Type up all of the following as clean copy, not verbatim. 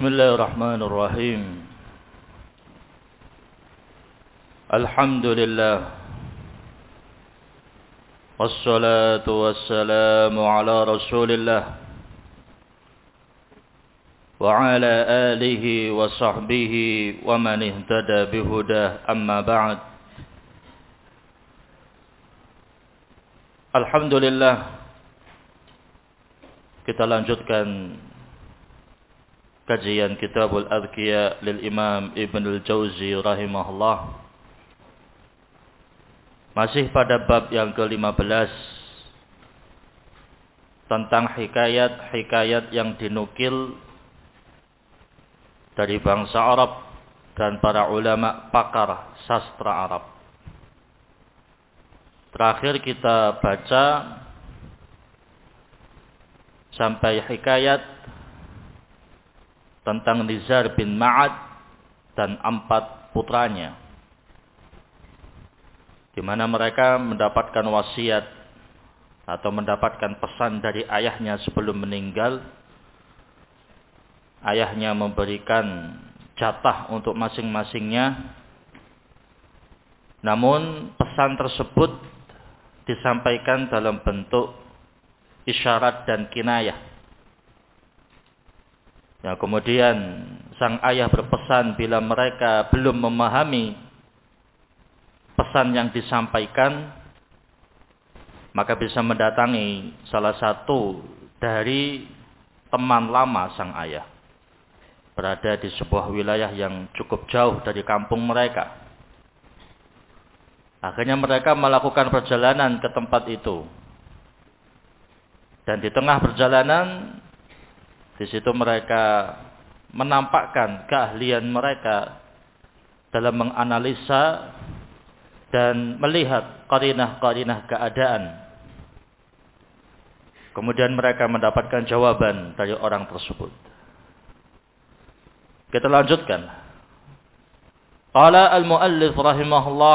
Bismillahirrahmanirrahim. Alhamdulillah. Wassalatu wassalamu ala Rasulillah wa ala alihi wa sahbihi wa man ihtada bihudah, amma ba'd. Alhamdulillah, kita lanjutkan kajian Kitabul Adhkiya lil Imam Ibn al-Jauzi rahimahullah. Masih pada bab yang ke-15 tentang hikayat-hikayat yang dinukil dari bangsa Arab dan para ulama pakar sastra Arab. Terakhir kita baca sampai hikayat tentang Nizar bin Ma'ad dan 4 putranya, di mana mereka mendapatkan wasiat atau mendapatkan pesan dari ayahnya sebelum meninggal. Ayahnya memberikan jatah untuk masing-masingnya, namun pesan tersebut disampaikan dalam bentuk isyarat dan kinayah. Ya, kemudian sang ayah berpesan bila mereka belum memahami pesan yang disampaikan, maka bisa mendatangi salah satu dari teman lama sang ayah, berada di sebuah wilayah yang cukup jauh dari kampung mereka. Akhirnya mereka melakukan perjalanan ke tempat itu. Dan di tengah perjalanan, di situ mereka menampakkan keahlian mereka dalam menganalisa dan melihat qarinah-qarinah keadaan. Kemudian mereka mendapatkan jawaban dari orang tersebut. Kita lanjutkan. Qala al-muallif rahimahullah,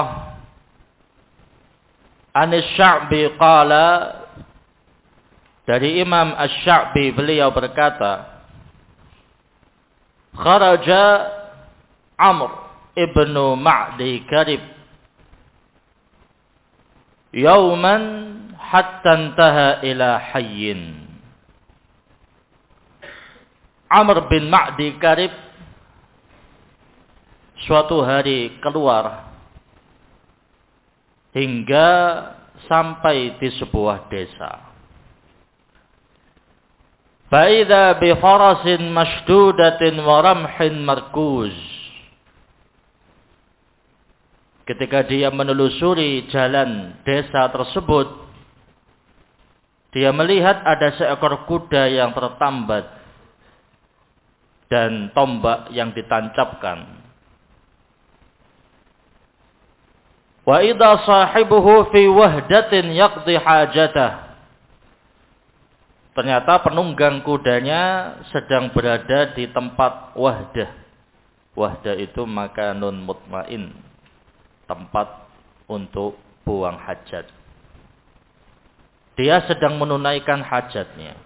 An-Sya'bi qala, dari Imam Asy-Sya'bi beliau berkata, kharaja Amr ibnu Ma'di Karib yawman hatta intaha ila hayyin. Amr bin Ma'di Karib suatu hari keluar hingga sampai di sebuah desa. Fa'idha bi farasin mashdudatin wa ramhin markuz. Ketika dia menelusuri jalan desa tersebut, dia melihat ada seekor kuda yang tertambat dan tombak yang ditancapkan. Wa idha sahibuhu fi wahdatin yaqdi hajatah. Ternyata penunggang kudanya sedang berada di tempat wahdah. Wahdah itu makanun mutmain, tempat untuk buang hajat. Dia sedang menunaikan hajatnya.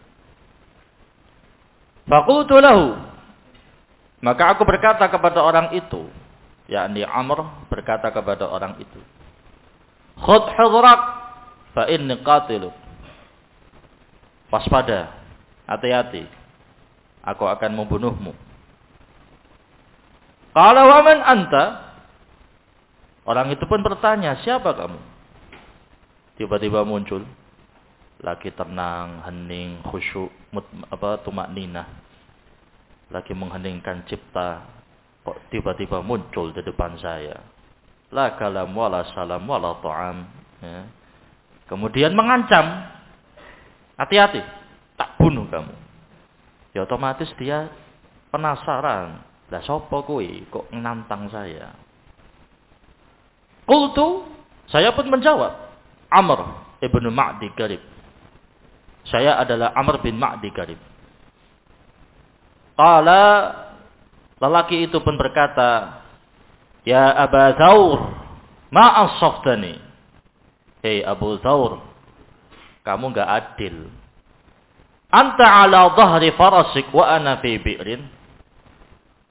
Faqultu lahu, maka aku berkata kepada orang itu, yakni Amr berkata kepada orang itu, khudh hidrak fa inni qatiluk. Waspada, hati-hati, aku akan membunuhmu. Qala wa man anta? Orang itu pun bertanya, siapa kamu? Tiba-tiba muncul, lagi tenang, hening, khusyuk, tumakninah, lagi mengheningkan cipta. Kok tiba-tiba muncul di depan saya? La kalam wala salam wala ta'am. Ya. Kemudian mengancam, hati-hati, tak bunuh kamu. Ya otomatis dia penasaran. Lah sapa kowe kok nantang saya? Qultu, saya pun menjawab, Amr ibnu Ma'di Karib. Saya adalah Amr bin Ma'di Karib. Qala, lelaki itu pun berkata, ya Aba Thawr, ma ansaftani. Hei Abu Thawr, kamu enggak adil. Anta ala dhahri farasik wa ana fi bi'rin.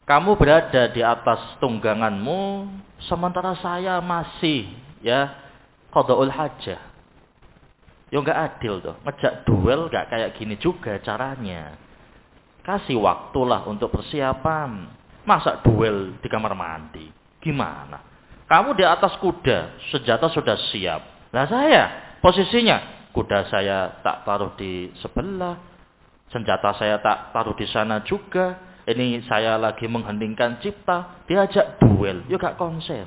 kamu berada di atas tungganganmu, sementara saya masih qada'ul hajah. Ya nggak adil tuh. Ngejak duel nggak kayak gini juga caranya. Kasih waktulah untuk persiapan. Masa duel di kamar mandi? Gimana? Kamu di atas kuda, senjata sudah siap. Nah saya, posisinya, kuda saya tak taruh di sebelah, senjata saya tak taruh di sana juga. Ini saya lagi mengheningkan cipta, diajak duel, ya gak konsen.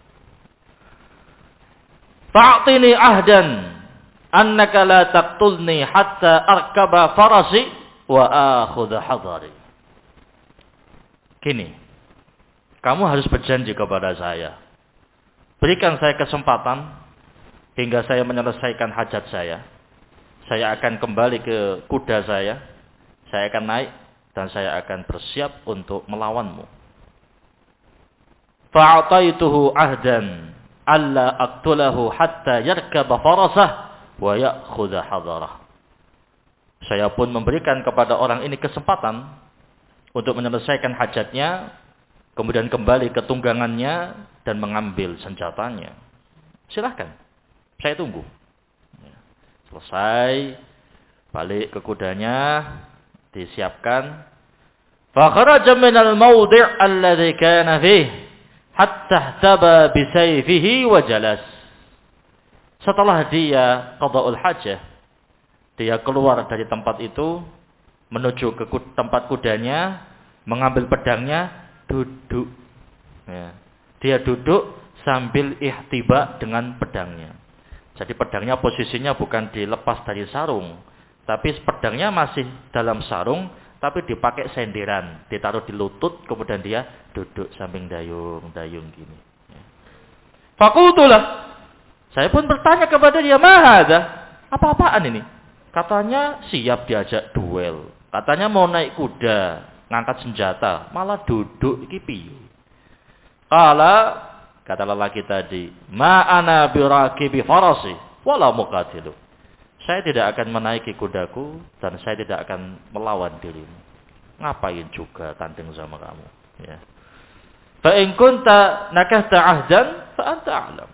Fa'tini ahdan annaka la taqtulni hatta arkaba farasi wa akhudha hadari. Gini, kamu harus berjanji kepada saya. Berikan saya kesempatan hingga saya menyelesaikan hajat saya. Saya akan kembali ke kuda saya. Saya akan naik dan saya akan bersiap untuk melawanmu. Fa'ataituhu ahdan alla aqtulahu hatta yarkaba farasah wa ya'khudha hadarah. Saya pun memberikan kepada orang ini kesempatan untuk menyelesaikan hajatnya, kemudian kembali ke tunggangannya dan mengambil senjatanya. Silahkan, saya tunggu. Selesai, balik ke kudanya, disiapkan. Fa kharaja min al-mawdi' alladhi kana fihi hatta ihtaba bi sayfihi wa jalas. Setelah dia qada'ul hajah, dia keluar dari tempat itu menuju ke tempat kudanya, mengambil pedangnya, duduk. Ya. Dia duduk sambil ihtiba dengan pedangnya. Jadi pedangnya posisinya bukan dilepas dari sarung, tapi pedangnya masih dalam sarung, tapi dipakai senderan, ditaruh di lutut, kemudian dia duduk sambil dayung gini. Ya. Fakultulah. Saya pun bertanya kepada dia, "Mahadha? Apa-apaan ini?" Katanya siap diajak duel. Katanya mau naik kuda, ngangkat senjata, malah duduk iki piye? Kata lelaki tadi, "Ma ana birakibi farasi wala muqatilu." Saya tidak akan menaiki kudaku dan saya tidak akan melawan dirimu. Ngapain juga tanding sama kamu, ya. Fa in kunta nakahta ahdan fa anta a'lam.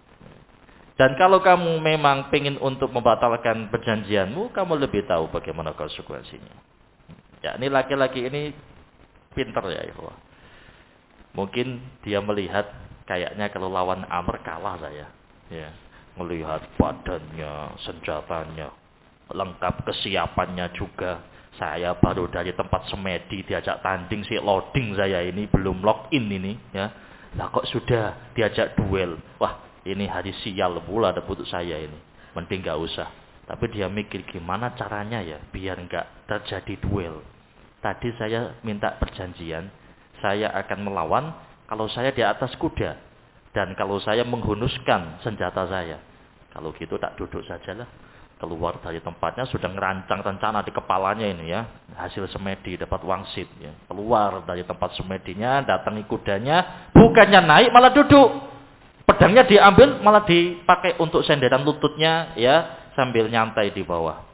Dan kalau kamu memang ingin untuk membatalkan perjanjianmu, kamu lebih tahu bagaimana konsekuensinya. Ya, ini laki-laki ini pintar ya, ikhwah. Mungkin dia melihat kayaknya kalau lawan Amr kalah saya. Ya, melihat badannya, senjatanya, lengkap kesiapannya juga. Saya baru dari tempat semedi diajak tanding, si loading saya ini belum login ini, ya. Lah kok sudah diajak duel. Wah, ini hari sial pula ada putus saya ini. Mending gak usah. Tapi dia mikir gimana caranya ya biar gak terjadi duel. Tadi saya minta perjanjian. Saya akan melawan kalau saya di atas kuda. Dan kalau saya menghunuskan senjata saya. Kalau gitu tak duduk sajalah. Keluar dari tempatnya sudah ngerancang rencana di kepalanya ini ya. Hasil semedi dapat wangsit ya. Keluar dari tempat semedinya, datangi kudanya. Bukannya naik malah duduk. Pedangnya diambil malah dipakai untuk senderan lututnya ya, sambil nyantai di bawah.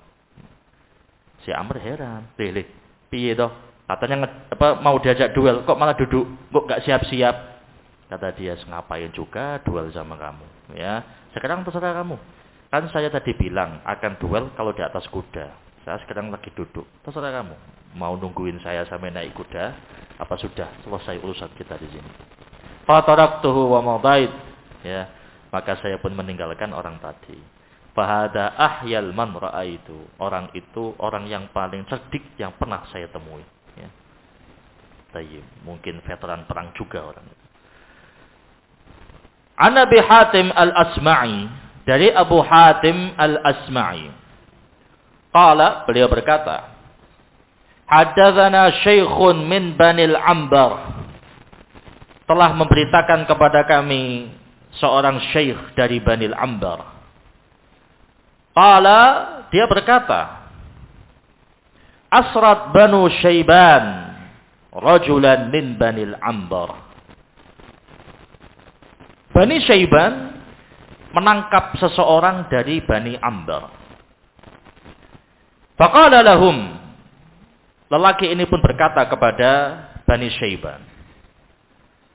Si Amr heran, piye toh? Katanya mau diajak duel kok malah duduk, kok gak siap-siap. Kata dia, ngapain juga duel sama kamu, ya. Sekarang terserah kamu. Kan saya tadi bilang akan duel kalau di atas kuda. Saya sekarang lagi duduk. Terserah kamu. Mau nungguin saya sampai naik kuda apa sudah selesai urusan kita di sini. Fataraktuhu wa madait. Ya, maka saya pun meninggalkan orang tadi. Fahada ahyal man ra'aitu. Orang itu orang yang paling cerdik yang pernah saya temui. Ya. Tayyib. Mungkin veteran perang juga orang itu. An Abi Hatim al-Asma'i. Dari Abu Hatim al-Asma'i. Qala, beliau berkata, Haddatsana syekhun min Banil Ambar. Telah memberitakan kepada kami seorang syekh dari Banil Ambar. Qala, dia berkata, Asrat Banu Syaiban rajulan min Banil Ambar. Bani Syaiban menangkap seseorang dari Bani Ambar. Faqala lahum, lelaki ini pun berkata kepada Bani Syaiban,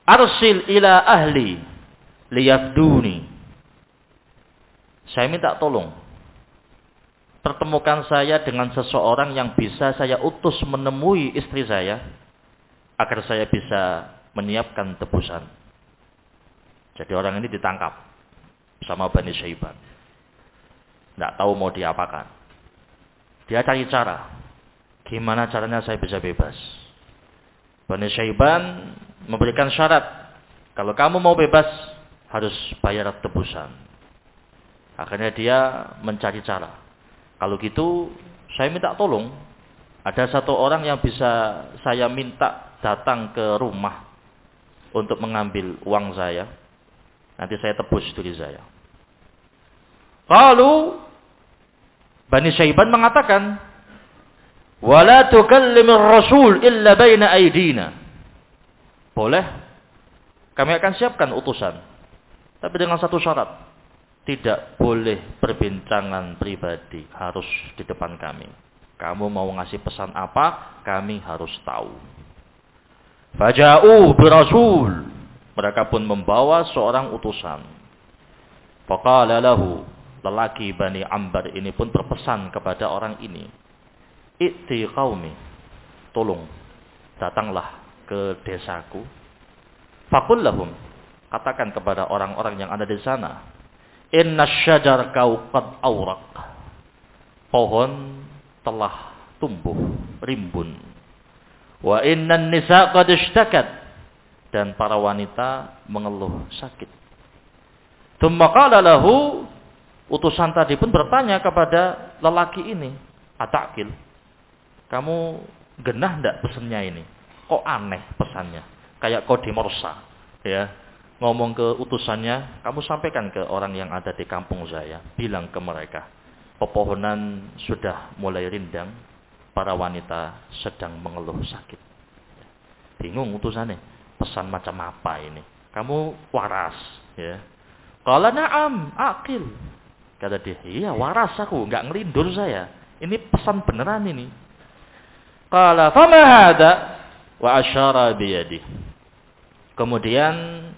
Arsil ila ahli liyafduni. Saya minta tolong. Pertemukan saya dengan seseorang yang bisa saya utus menemui istri saya agar saya bisa menyiapkan tebusan. Jadi orang ini ditangkap sama Bani Syaiban. Tidak tahu mau diapakan. Dia cari cara. Gimana caranya saya bisa bebas? Bani Syaiban memberikan syarat. Kalau kamu mau bebas, harus bayar tebusan. Akhirnya dia mencari cara. Kalau gitu, saya minta tolong. Ada satu orang yang bisa saya minta datang ke rumah untuk mengambil uang saya. Nanti saya tebus diri saya. Lalu Bani Syaiban mengatakan, "Wala tukallimir rasul illa baina aydina." Boleh, kami akan siapkan utusan. Tapi dengan satu syarat. Tidak boleh perbincangan pribadi, harus di depan kami. Kamu mau ngasih pesan apa, kami harus tahu. Faja'u birasul. Mereka pun membawa seorang utusan. Faqala lahu. Lelaki Bani Ambar ini pun berpesan kepada orang ini. I'ti qaumi. Tolong, datanglah ke desaku. Faqul lahum. Katakan kepada orang-orang yang ada di sana. Inna syajar kau qad awraq. Pohon telah tumbuh, rimbun. Wa inna nisa qad ishtakat. Dan para wanita mengeluh sakit. Tsumma qala lahu. Utusan tadi pun bertanya kepada lelaki ini. Ata'kil. Kamu genah enggak pesannya ini? Kok aneh pesannya? Kayak kode morsa. Ya. Ngomong ke utusannya, kamu sampaikan ke orang yang ada di kampung saya. Bilang ke mereka, pepohonan sudah mulai rindang, para wanita sedang mengeluh sakit. Bingung utusannya, pesan macam apa ini? Kamu waras, ya? Qala na'am, akil. Kata dia, iya waras aku, nggak ngelindur saya. Ini pesan beneran ini. Qala fama hada wa asyara biyadi. Kemudian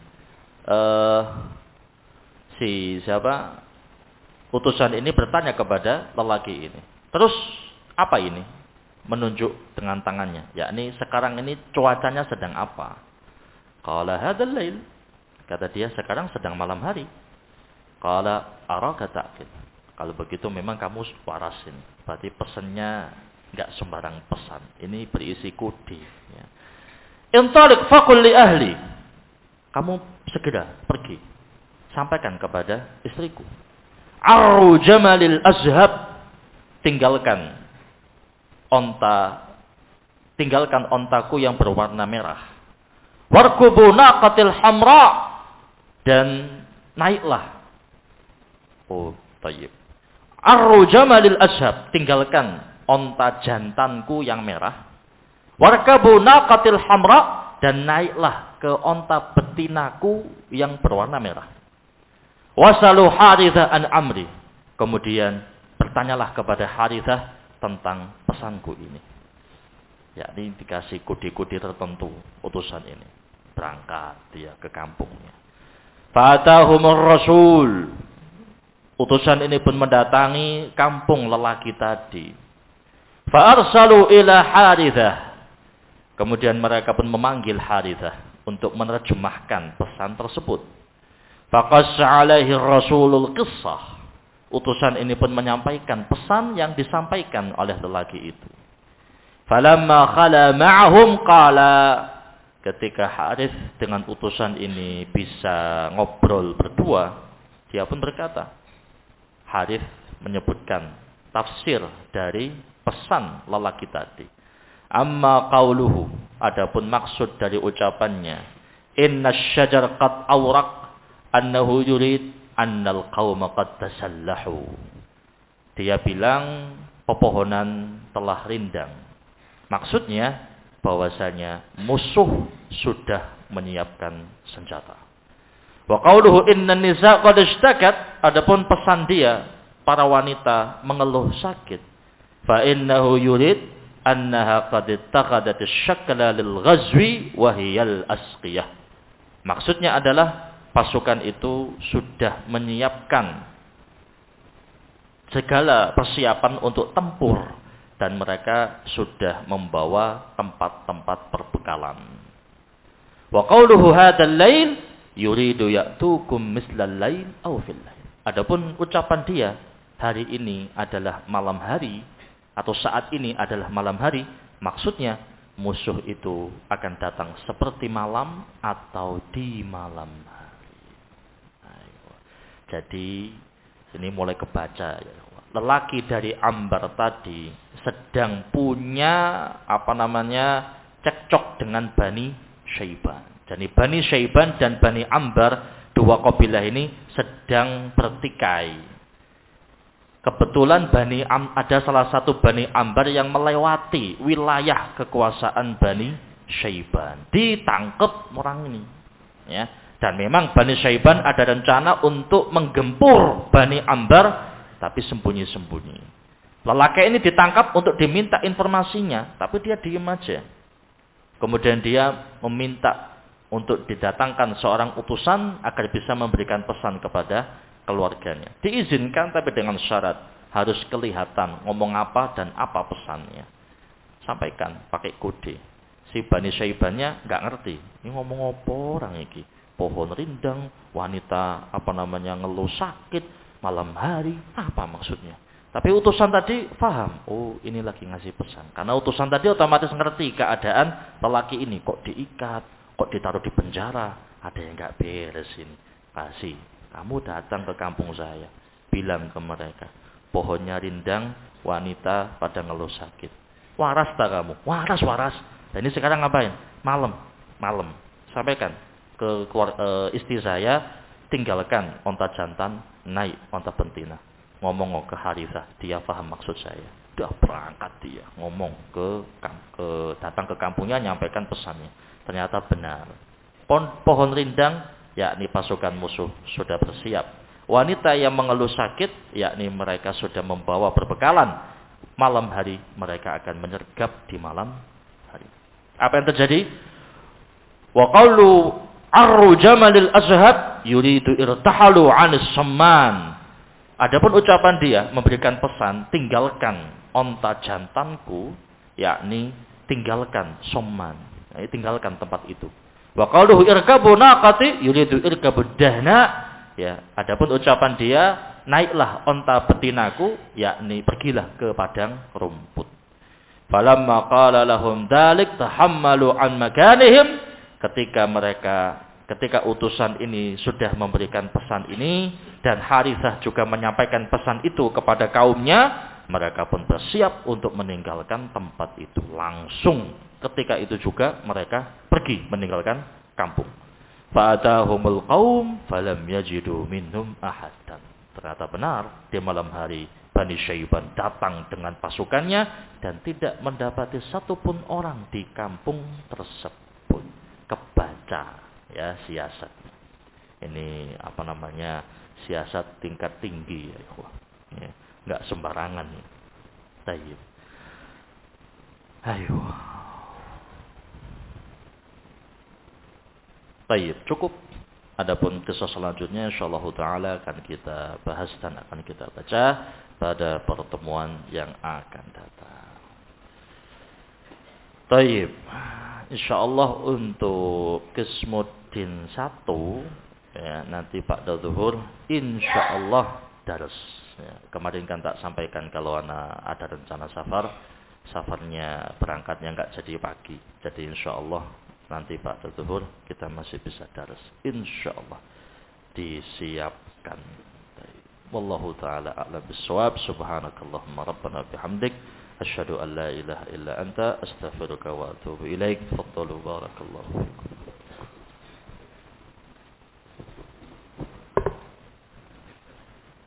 utusan ini bertanya kepada lelaki ini. Terus apa ini? Menunjuk dengan tangannya. Yakni sekarang ini cuacanya sedang apa? Qala hadzal lail. Kata dia sekarang sedang malam hari. Qala araka ta'kid. Kalau begitu memang kamu waras ini. Berarti pesannya enggak sembarang pesan. Ini berisi kode, ya. Intaliq faqul li ahli. Kamu segera pergi. Sampaikan kepada istriku. Arru jamalil azhab. Tinggalkan ontaku yang berwarna merah. Warkubu naqatil hamra. Dan naiklah. Oh, tayyib. Arru jamalil azhab. Tinggalkan onta jantanku yang merah. Warkubu naqatil hamra. Dan naiklah ke onta betinaku yang berwarna merah. Wasalu Harithah an amri. Kemudian bertanyalah kepada Harithah tentang pesanku ini. Yakni dikasih kode-kode tertentu utusan ini. Berangkat dia ke kampungnya. Fatahumur rasul. Utusan ini pun mendatangi kampung lelaki tadi. Fa'arsalu ila Harithah. Kemudian mereka pun memanggil Harithah untuk menerjemahkan pesan tersebut. Faqassa alaihi rasulul qissah. Utusan ini pun menyampaikan pesan yang disampaikan oleh lelaki itu. Falamma khala ma'ahum qala. Ketika Harith dengan utusan ini bisa ngobrol berdua, dia pun berkata. Harith menyebutkan tafsir dari pesan lelaki tadi. Amma qauluhu, adapun maksud dari ucapannya, inna syajar qad awraq, annahu yurid annal qauma qad tasallahu. Dia bilang pepohonan telah rindang. Maksudnya bahwasanya musuh sudah menyiapkan senjata. Wa qauluhu inna nisa qad ishtakat, adapun pesan dia para wanita mengeluh sakit. Fa innahu yurid annaha qad ittaqadat asy-syakla lil ghazwi wa hiyal asqiyah. Maksudnya adalah pasukan itu sudah menyiapkan segala persiapan untuk tempur dan mereka sudah membawa tempat-tempat perbekalan. Wa qauluhu hadzal lail yuridu ya'tukum mislal lail aw fil lail. Adapun ucapan dia, hari ini adalah malam hari atau saat ini adalah malam hari, maksudnya musuh itu akan datang seperti malam atau di malam hari. Jadi ini mulai kebaca. Lelaki dari Ambar tadi sedang punya cekcok dengan Bani Syaiban. Jadi Bani Syaiban dan Bani Ambar, dua kabilah ini sedang bertikai. Kebetulan ada salah satu Bani Ambar yang melewati wilayah kekuasaan Bani Syaiban. Ditangkap orang ini. Ya. Dan memang Bani Syaiban ada rencana untuk menggempur Bani Ambar, tapi sembunyi-sembunyi. Lelaki ini ditangkap untuk diminta informasinya, tapi dia diam aja. Kemudian dia meminta untuk didatangkan seorang utusan agar bisa memberikan pesan kepada keluarganya. Diizinkan tapi dengan syarat harus kelihatan ngomong apa dan apa pesannya. Sampaikan pakai kode. Si Bani Syaibannya nggak ngerti. Ini ngomong apa orang ini? Pohon rindang, wanita ngeluh sakit, malam hari, apa maksudnya? Tapi utusan tadi paham. Oh, ini lagi ngasih pesan. Karena utusan tadi otomatis ngerti keadaan lelaki ini kok diikat, kok ditaruh di penjara, ada yang nggak beres ini. Kasih. Kamu datang ke kampung saya, bilang ke mereka, pohonnya rindang, wanita pada ngeluh sakit. Waras tak kamu? Waras. Dan ini sekarang ngapain? Malam. Sampaikan ke istri saya, tinggalkan onta jantan, naik onta betina. Ngomong ke Harithah, dia paham maksud saya. Udah berangkat dia, ngomong datang ke kampungnya, nyampaikan pesannya. Ternyata benar. Pohon rindang, yakni pasukan musuh sudah bersiap. Wanita yang mengeluh sakit, yakni mereka sudah membawa perbekalan. Malam hari mereka akan menyergap di malam hari. Apa yang terjadi? Wa qalu arru jamalil azhab yuridu irtahalu 'anis samman. Adapun ucapan dia memberikan pesan, tinggalkan onta jantanku, yakni tinggalkan somman, tinggalkan tempat itu. Wa qaluhu irkabu naqati yuridu irkabu dahna. Ya, adapun ucapan dia, naiklah onta betinaku, yakni pergilah ke padang rumput. Falamma qala lahum dzalik tahammalu an makanihim. Ketika utusan ini sudah memberikan pesan ini dan Harithah juga menyampaikan pesan itu kepada kaumnya, mereka pun bersiap untuk meninggalkan tempat itu langsung. Ketika itu juga mereka pergi meninggalkan kampung. Fa'atahumul qaum falam yajidu minhum ahadan. Ternyata benar, di malam hari Bani Syaiban datang dengan pasukannya dan tidak mendapati satupun orang di kampung tersebut. Kebaca ya siasat. Ini siasat tingkat tinggi ya, ya, enggak sembarangan. Tayyib. Ayo. Baik, cukup. Adapun kisah selanjutnya insyaallah taala akan kita bahas dan akan kita baca pada pertemuan yang akan datang. Baik. Insyaallah untuk Qismuddin 1 ya, nanti pada zuhur insyaallah daras. Ya, kemarin kan tak sampaikan kalau ada rencana safarnya berangkatnya enggak jadi pagi. Jadi insyaallah nanti pada zuhur kita masih bisa daras. Insyaallah disiapkan. Wallahu taala a'lam bissawab. Subhanakallahumma rabbana bihamdik asyhadu an la ilaha illa anta astaghfiruka wa atubu ilaik. Faddalu barakallahu fikum.